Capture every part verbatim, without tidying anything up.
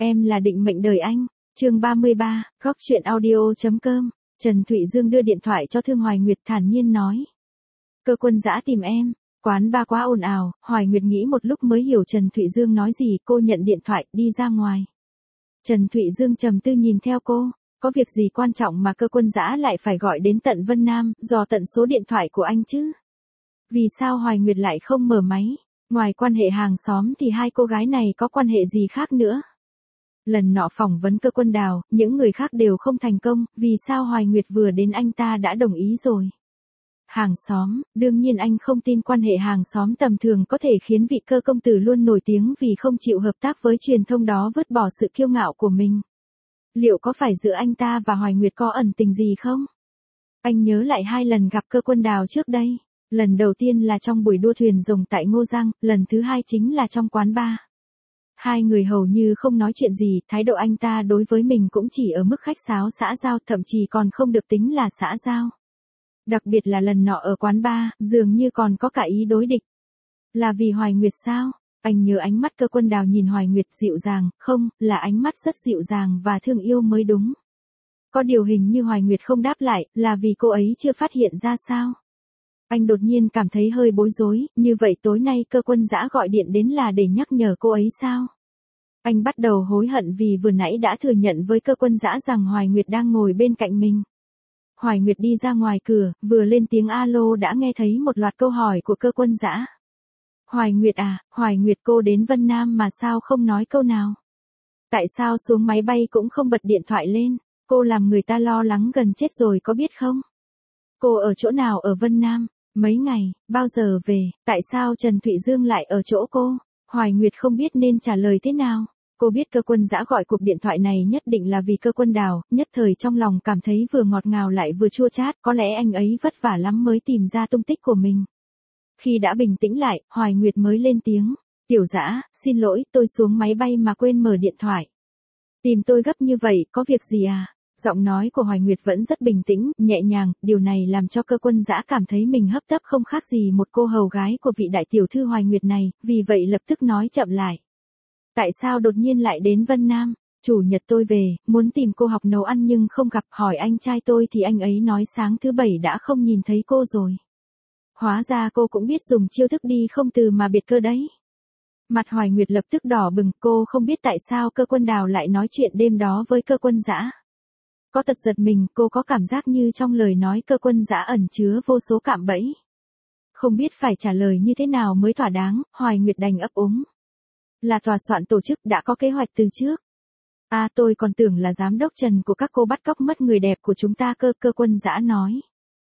Em là định mệnh đời anh. Chương ba mươi ba, góc truyện audio.com. Trần Thụy Dương đưa điện thoại cho Thương Hoài Nguyệt thản nhiên nói. Cơ Quân Dã tìm em. Quán ba quá ồn ào, Hoài Nguyệt nghĩ một lúc mới hiểu Trần Thụy Dương nói gì, cô nhận điện thoại, đi ra ngoài. Trần Thụy Dương trầm tư nhìn theo cô, có việc gì quan trọng mà Cơ Quân Dã lại phải gọi đến tận Vân Nam, dò tận số điện thoại của anh chứ? Vì sao Hoài Nguyệt lại không mở máy? Ngoài quan hệ hàng xóm thì hai cô gái này có quan hệ gì khác nữa? Lần nọ phỏng vấn Cơ Quân Đào, những người khác đều không thành công, vì sao Hoài Nguyệt vừa đến anh ta đã đồng ý rồi? Hàng xóm, đương nhiên anh không tin quan hệ hàng xóm tầm thường có thể khiến vị Cơ công tử luôn nổi tiếng vì không chịu hợp tác với truyền thông đó vứt bỏ sự kiêu ngạo của mình. Liệu có phải giữa anh ta và Hoài Nguyệt có ẩn tình gì không? Anh nhớ lại hai lần gặp Cơ Quân Đào trước đây. Lần đầu tiên là trong buổi đua thuyền rồng tại Ngô Giang, lần thứ hai chính là trong quán bar. Hai người hầu như không nói chuyện gì, thái độ anh ta đối với mình cũng chỉ ở mức khách sáo xã giao, thậm chí còn không được tính là xã giao. Đặc biệt là lần nọ ở quán bar, dường như còn có cả ý đối địch. Là vì Hoài Nguyệt sao? Anh nhớ ánh mắt Cơ Quân Đào nhìn Hoài Nguyệt dịu dàng, không, là ánh mắt rất dịu dàng và thương yêu mới đúng. Có điều hình như Hoài Nguyệt không đáp lại, là vì cô ấy chưa phát hiện ra sao? Anh đột nhiên cảm thấy hơi bối rối, như vậy tối nay Cơ Quân Dã gọi điện đến là để nhắc nhở cô ấy sao? Anh bắt đầu hối hận vì vừa nãy đã thừa nhận với Cơ Quân Dã rằng Hoài Nguyệt đang ngồi bên cạnh mình. Hoài Nguyệt đi ra ngoài cửa, vừa lên tiếng alo đã nghe thấy một loạt câu hỏi của Cơ Quân Dã. Hoài Nguyệt à, Hoài Nguyệt cô đến Vân Nam mà sao không nói câu nào? Tại sao xuống máy bay cũng không bật điện thoại lên? Cô làm người ta lo lắng gần chết rồi có biết không? Cô ở chỗ nào ở Vân Nam? Mấy ngày, bao giờ về, tại sao Trần Thụy Dương lại ở chỗ cô? Hoài Nguyệt không biết nên trả lời thế nào. Cô biết Cơ Quân Dã gọi cuộc điện thoại này nhất định là vì Cơ Quân Đào, nhất thời trong lòng cảm thấy vừa ngọt ngào lại vừa chua chát, có lẽ anh ấy vất vả lắm mới tìm ra tung tích của mình. Khi đã bình tĩnh lại, Hoài Nguyệt mới lên tiếng. Tiểu Dã, xin lỗi, tôi xuống máy bay mà quên mở điện thoại. Tìm tôi gấp như vậy, có việc gì à? Giọng nói của Hoài Nguyệt vẫn rất bình tĩnh, nhẹ nhàng, điều này làm cho Cơ Quân Dã cảm thấy mình hấp tấp không khác gì một cô hầu gái của vị đại tiểu thư Hoài Nguyệt này, vì vậy lập tức nói chậm lại. Tại sao đột nhiên lại đến Vân Nam? Chủ nhật tôi về, muốn tìm cô học nấu ăn nhưng không gặp, hỏi anh trai tôi thì anh ấy nói sáng thứ bảy đã không nhìn thấy cô rồi. Hóa ra cô cũng biết dùng chiêu thức đi không từ mà biệt cơ đấy. Mặt Hoài Nguyệt lập tức đỏ bừng, cô không biết tại sao Cơ Quân Đào lại nói chuyện đêm đó với Cơ Quân Dã. Có tật giật mình, cô có cảm giác như trong lời nói Cơ Quân Dã ẩn chứa vô số cạm bẫy. Không biết phải trả lời như thế nào mới thỏa đáng, Hoài Nguyệt đành ấp úng. Là tòa soạn tổ chức đã có kế hoạch từ trước. À tôi còn tưởng là giám đốc Trần của các cô bắt cóc mất người đẹp của chúng ta cơ, Cơ Quân Dã nói.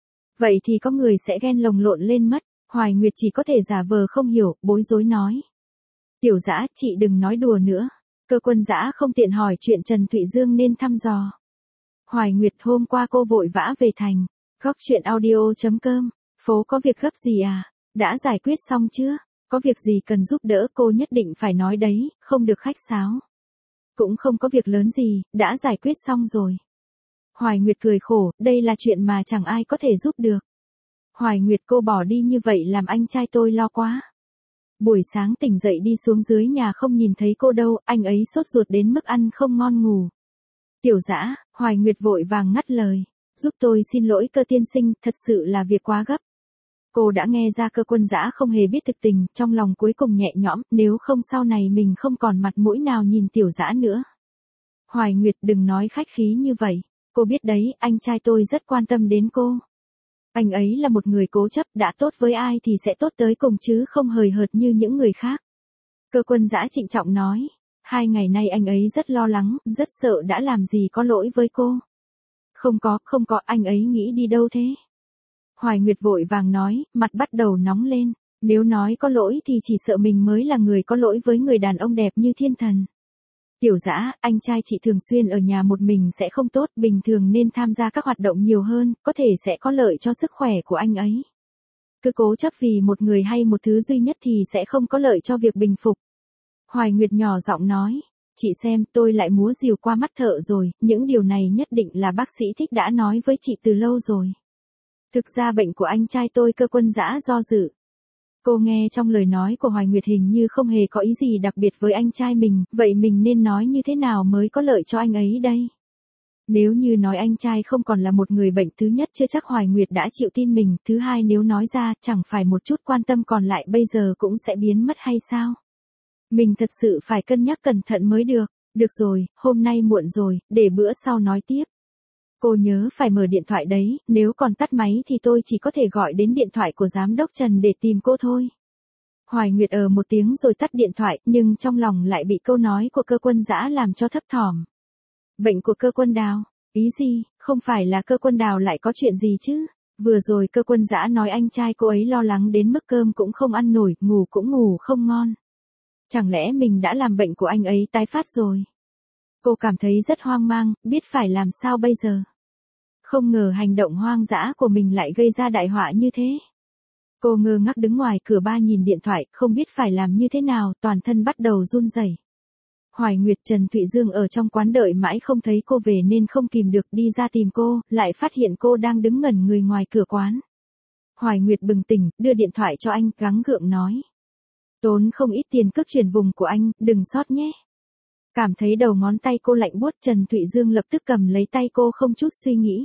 Vậy thì có người sẽ ghen lồng lộn lên mất, Hoài Nguyệt chỉ có thể giả vờ không hiểu, bối rối nói. Tiểu Dã, chị đừng nói đùa nữa. Cơ Quân Dã không tiện hỏi chuyện Trần Thụy Dương nên thăm dò. Hoài Nguyệt, hôm qua cô vội vã về thành. Góc truyện audio.com. Phố có việc gấp gì à? Đã giải quyết xong chưa? Có việc gì cần giúp đỡ cô nhất định phải nói đấy, không được khách sáo. Cũng không có việc lớn gì, đã giải quyết xong rồi. Hoài Nguyệt cười khổ, đây là chuyện mà chẳng ai có thể giúp được. Hoài Nguyệt, cô bỏ đi như vậy làm anh trai tôi lo quá. Buổi sáng tỉnh dậy đi xuống dưới nhà không nhìn thấy cô đâu, anh ấy sốt ruột đến mức ăn không ngon ngủ. Tiểu Dã, Hoài Nguyệt vội vàng ngắt lời. Giúp tôi xin lỗi Cơ tiên sinh, thật sự là việc quá gấp. Cô đã nghe ra Cơ Quân Dã không hề biết thực tình, trong lòng cuối cùng nhẹ nhõm, nếu không sau này mình không còn mặt mũi nào nhìn Tiểu Dã nữa. Hoài Nguyệt, đừng nói khách khí như vậy. Cô biết đấy, anh trai tôi rất quan tâm đến cô. Anh ấy là một người cố chấp, đã tốt với ai thì sẽ tốt tới cùng chứ không hời hợt như những người khác. Cơ Quân Dã trịnh trọng nói. Hai ngày nay anh ấy rất lo lắng, rất sợ đã làm gì có lỗi với cô. Không có, không có, anh ấy nghĩ đi đâu thế? Hoài Nguyệt vội vàng nói, mặt bắt đầu nóng lên. Nếu nói có lỗi thì chỉ sợ mình mới là người có lỗi với người đàn ông đẹp như thiên thần. Tiểu Dã, anh trai chị thường xuyên ở nhà một mình sẽ không tốt, bình thường nên tham gia các hoạt động nhiều hơn, có thể sẽ có lợi cho sức khỏe của anh ấy. Cứ cố chấp vì một người hay một thứ duy nhất thì sẽ không có lợi cho việc bình phục. Hoài Nguyệt nhỏ giọng nói, chị xem tôi lại múa rìu qua mắt thợ rồi, những điều này nhất định là bác sĩ Thích đã nói với chị từ lâu rồi. Thực ra bệnh của anh trai tôi Cơ Quân Dã do dự. Cô nghe trong lời nói của Hoài Nguyệt hình như không hề có ý gì đặc biệt với anh trai mình, vậy mình nên nói như thế nào mới có lợi cho anh ấy đây? Nếu như nói anh trai không còn là một người bệnh, thứ nhất chưa chắc Hoài Nguyệt đã chịu tin mình, thứ hai nếu nói ra chẳng phải một chút quan tâm còn lại bây giờ cũng sẽ biến mất hay sao? Mình thật sự phải cân nhắc cẩn thận mới được. Được rồi, hôm nay muộn rồi, để bữa sau nói tiếp. Cô nhớ phải mở điện thoại đấy, nếu còn tắt máy thì tôi chỉ có thể gọi đến điện thoại của giám đốc Trần để tìm cô thôi. Hoài Nguyệt ờ một tiếng rồi tắt điện thoại, nhưng trong lòng lại bị câu nói của Cơ Quân Dã làm cho thấp thỏm. Bệnh của Cơ Quân Đào? Ý gì, không phải là Cơ Quân Đào lại có chuyện gì chứ? Vừa rồi Cơ Quân Dã nói anh trai cô ấy lo lắng đến mức cơm cũng không ăn nổi, ngủ cũng ngủ không ngon. Chẳng lẽ mình đã làm bệnh của anh ấy tái phát rồi? Cô cảm thấy rất hoang mang, biết phải làm sao bây giờ. Không ngờ hành động hoang dã của mình lại gây ra đại họa như thế. Cô ngơ ngác đứng ngoài cửa ba nhìn điện thoại, không biết phải làm như thế nào, toàn thân bắt đầu run rẩy. Hoài Nguyệt, Trần Thụy Dương ở trong quán đợi mãi không thấy cô về nên không kìm được đi ra tìm cô, lại phát hiện cô đang đứng ngẩn người ngoài cửa quán. Hoài Nguyệt bừng tỉnh, đưa điện thoại cho anh, gắng gượng nói. Tốn không ít tiền cước chuyển vùng của anh, đừng sót nhé. Cảm thấy đầu ngón tay cô lạnh buốt, Trần Thụy Dương lập tức cầm lấy tay cô không chút suy nghĩ.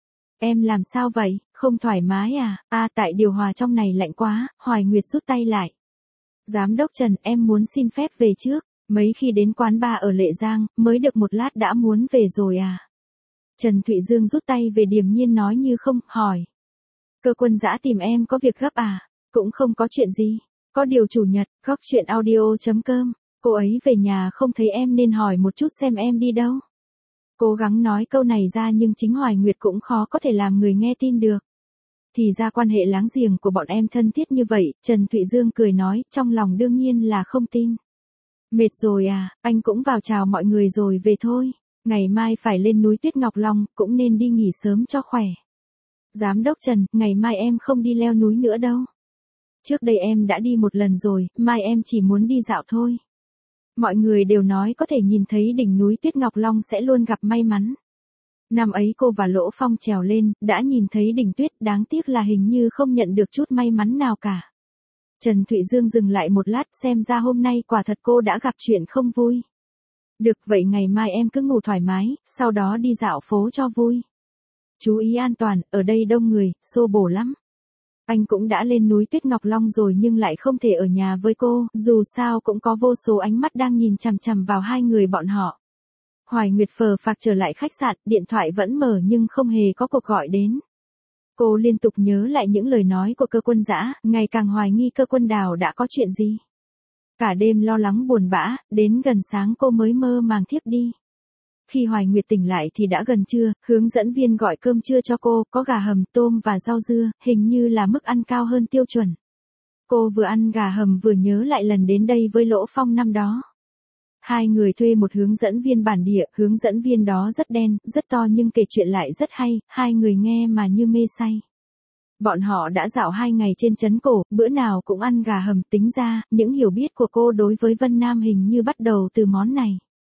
Em làm sao vậy, không thoải mái à? À tại điều hòa trong này lạnh quá, Hoài Nguyệt rút tay lại. Giám đốc Trần, em muốn xin phép về trước, mấy khi đến quán bar ở Lệ Giang, mới được một lát đã muốn về rồi à? Trần Thụy Dương rút tay về điềm nhiên nói như không, hỏi. Cơ Quân Dã tìm em có việc gấp à? Cũng không có chuyện gì. Có điều chủ nhật, góc chuyện audio chấm com, cô ấy về nhà không thấy em nên hỏi một chút xem em đi đâu. Cố gắng nói câu này ra nhưng chính Hoài Nguyệt cũng khó có thể làm người nghe tin được. Thì ra quan hệ láng giềng của bọn em thân thiết như vậy, Trần Thụy Dương cười nói, trong lòng đương nhiên là không tin. Mệt rồi à, anh cũng vào chào mọi người rồi về thôi. Ngày mai phải lên núi Tuyết Ngọc Long, cũng nên đi nghỉ sớm cho khỏe. Giám đốc Trần, ngày mai em không đi leo núi nữa đâu. Trước đây em đã đi một lần rồi, mai em chỉ muốn đi dạo thôi. Mọi người đều nói có thể nhìn thấy đỉnh núi Tuyết Ngọc Long sẽ luôn gặp may mắn. Năm ấy cô và Lỗ Phong trèo lên, đã nhìn thấy đỉnh tuyết, đáng tiếc là hình như không nhận được chút may mắn nào cả. Trần Thụy Dương dừng lại một lát, xem ra hôm nay quả thật cô đã gặp chuyện không vui. Được vậy ngày mai em cứ ngủ thoải mái, sau đó đi dạo phố cho vui. Chú ý an toàn, ở đây đông người, xô bồ lắm. Anh cũng đã lên núi Tuyết Ngọc Long rồi nhưng lại không thể ở nhà với cô, dù sao cũng có vô số ánh mắt đang nhìn chằm chằm vào hai người bọn họ. Hoài Nguyệt phờ phạc trở lại khách sạn, điện thoại vẫn mở nhưng không hề có cuộc gọi đến. Cô liên tục nhớ lại những lời nói của Cơ Quân Dã, ngày càng hoài nghi Cơ Quân Đào đã có chuyện gì. Cả đêm lo lắng buồn bã, đến gần sáng cô mới mơ màng thiếp đi. Khi Hoài Nguyệt tỉnh lại thì đã gần trưa, hướng dẫn viên gọi cơm trưa cho cô, có gà hầm, tôm và rau dưa, hình như là mức ăn cao hơn tiêu chuẩn. Cô vừa ăn gà hầm vừa nhớ lại lần đến đây với Lỗ Phong năm đó. Hai người thuê một hướng dẫn viên bản địa, hướng dẫn viên đó rất đen, rất to nhưng kể chuyện lại rất hay, hai người nghe mà như mê say. Bọn họ đã dạo hai ngày trên trấn cổ, bữa nào cũng ăn gà hầm, tính ra, những hiểu biết của cô đối với Vân Nam hình như bắt đầu từ món này.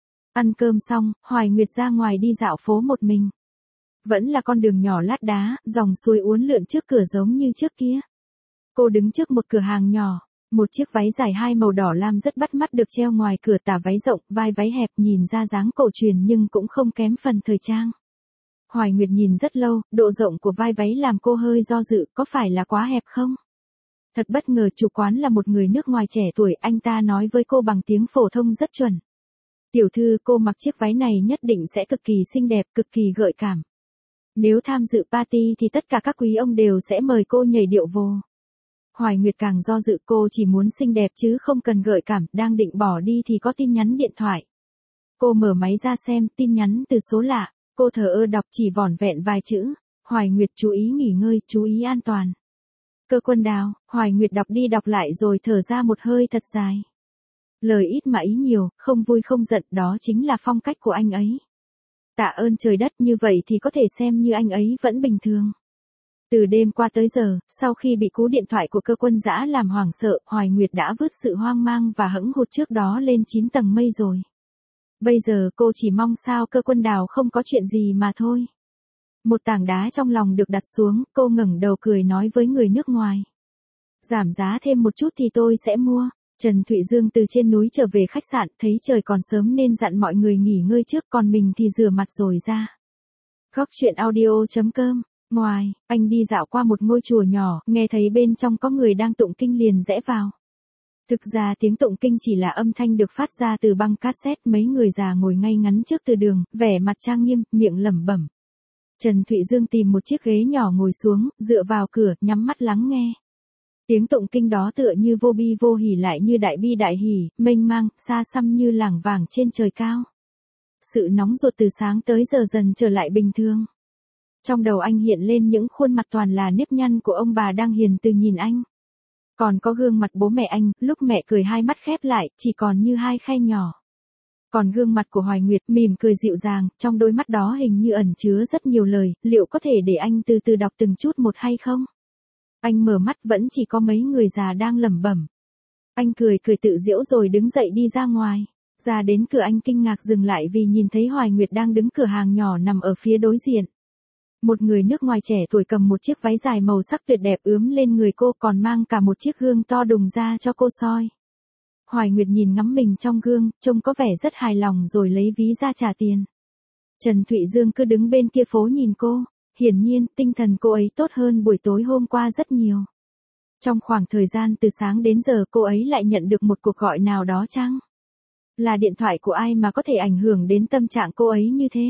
Ăn cơm xong, Hoài Nguyệt ra ngoài đi dạo phố một mình. Vẫn là con đường nhỏ lát đá, dòng suối uốn lượn trước cửa giống như trước kia. Cô đứng trước một cửa hàng nhỏ, một chiếc váy dài hai màu đỏ lam rất bắt mắt được treo ngoài cửa, tà váy rộng, vai váy hẹp, nhìn ra dáng cổ truyền nhưng cũng không kém phần thời trang. Hoài Nguyệt nhìn rất lâu, độ rộng của vai váy làm cô hơi do dự, có phải là quá hẹp không? Thật bất ngờ chủ quán là một người nước ngoài trẻ tuổi, anh ta nói với cô bằng tiếng phổ thông rất chuẩn. Tiểu thư, cô mặc chiếc váy này nhất định sẽ cực kỳ xinh đẹp, cực kỳ gợi cảm. Nếu tham dự party thì tất cả các quý ông đều sẽ mời cô nhảy điệu vồ. Hoài Nguyệt càng do dự, cô chỉ muốn xinh đẹp chứ không cần gợi cảm, đang định bỏ đi thì có tin nhắn điện thoại. Cô mở máy ra xem, tin nhắn từ số lạ, cô thờ ơ đọc chỉ vỏn vẹn vài chữ. Hoài Nguyệt chú ý nghỉ ngơi, chú ý an toàn. Cơ Quân Đào, Hoài Nguyệt đọc đi đọc lại rồi thở ra một hơi thật dài. Lời ít mà ý nhiều, không vui không giận, đó chính là phong cách của anh ấy. Tạ ơn trời đất, như vậy thì có thể xem như anh ấy vẫn bình thường. Từ đêm qua tới giờ, sau khi bị cú điện thoại của Cơ Quân Dã làm hoảng sợ, Hoài Nguyệt đã vứt sự hoang mang và hững hụt trước đó lên chín tầng mây rồi. Bây giờ cô chỉ mong sao Cơ Quân Đào không có chuyện gì mà thôi. Một tảng đá trong lòng được đặt xuống, cô ngẩng đầu cười nói với người nước ngoài. Giảm giá thêm một chút thì tôi sẽ mua. Trần Thụy Dương từ trên núi trở về khách sạn, thấy trời còn sớm nên dặn mọi người nghỉ ngơi trước, còn mình thì rửa mặt rồi ra. Góc chuyện audio chấm com. Ngoài, anh đi dạo qua một ngôi chùa nhỏ, nghe thấy bên trong có người đang tụng kinh liền rẽ vào. Thực ra tiếng tụng kinh chỉ là âm thanh được phát ra từ băng cassette, mấy người già ngồi ngay ngắn trước từ đường, vẻ mặt trang nghiêm, miệng lẩm bẩm. Trần Thụy Dương tìm một chiếc ghế nhỏ ngồi xuống, dựa vào cửa, nhắm mắt lắng nghe. Tiếng tụng kinh đó tựa như vô bi vô hỉ lại như đại bi đại hỉ, mênh mang, xa xăm như lảng vảng trên trời cao. Sự nóng ruột từ sáng tới giờ dần trở lại bình thường. Trong đầu anh hiện lên những khuôn mặt toàn là nếp nhăn của ông bà đang hiền từ nhìn anh. Còn có gương mặt bố mẹ anh, lúc mẹ cười hai mắt khép lại, chỉ còn như hai khe nhỏ. Còn gương mặt của Hoài Nguyệt mỉm cười dịu dàng, trong đôi mắt đó hình như ẩn chứa rất nhiều lời, liệu có thể để anh từ từ đọc từng chút một hay không? Anh mở mắt vẫn chỉ có mấy người già đang lẩm bẩm. Anh cười cười tự giễu rồi đứng dậy đi ra ngoài. Ra đến cửa anh kinh ngạc dừng lại vì nhìn thấy Hoài Nguyệt đang đứng cửa hàng nhỏ nằm ở phía đối diện. Một người nước ngoài trẻ tuổi cầm một chiếc váy dài màu sắc tuyệt đẹp ướm lên người cô, còn mang cả một chiếc gương to đùng ra cho cô soi. Hoài Nguyệt nhìn ngắm mình trong gương, trông có vẻ rất hài lòng rồi lấy ví ra trả tiền. Trần Thụy Dương cứ đứng bên kia phố nhìn cô, hiển nhiên tinh thần cô ấy tốt hơn buổi tối hôm qua rất nhiều. Trong khoảng thời gian từ sáng đến giờ cô ấy lại nhận được một cuộc gọi nào đó chăng? Là điện thoại của ai mà có thể ảnh hưởng đến tâm trạng cô ấy như thế?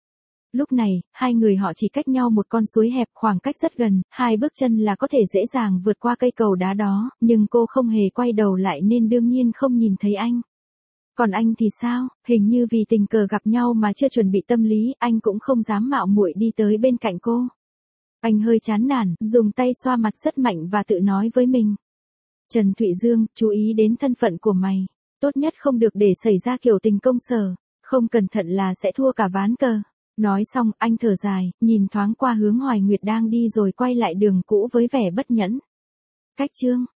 Lúc này, hai người họ chỉ cách nhau một con suối hẹp, khoảng cách rất gần, hai bước chân là có thể dễ dàng vượt qua cây cầu đá đó, nhưng cô không hề quay đầu lại nên đương nhiên không nhìn thấy anh. Còn anh thì sao, hình như vì tình cờ gặp nhau mà chưa chuẩn bị tâm lý, anh cũng không dám mạo muội đi tới bên cạnh cô. Anh hơi chán nản, dùng tay xoa mặt rất mạnh và tự nói với mình. Trần Thụy Dương, chú ý đến thân phận của mày. Tốt nhất không được để xảy ra kiểu tình công sở, không cẩn thận là sẽ thua cả ván cờ. Nói xong, anh thở dài, nhìn thoáng qua hướng Hoài Nguyệt đang đi rồi quay lại đường cũ với vẻ bất nhẫn. Cách chương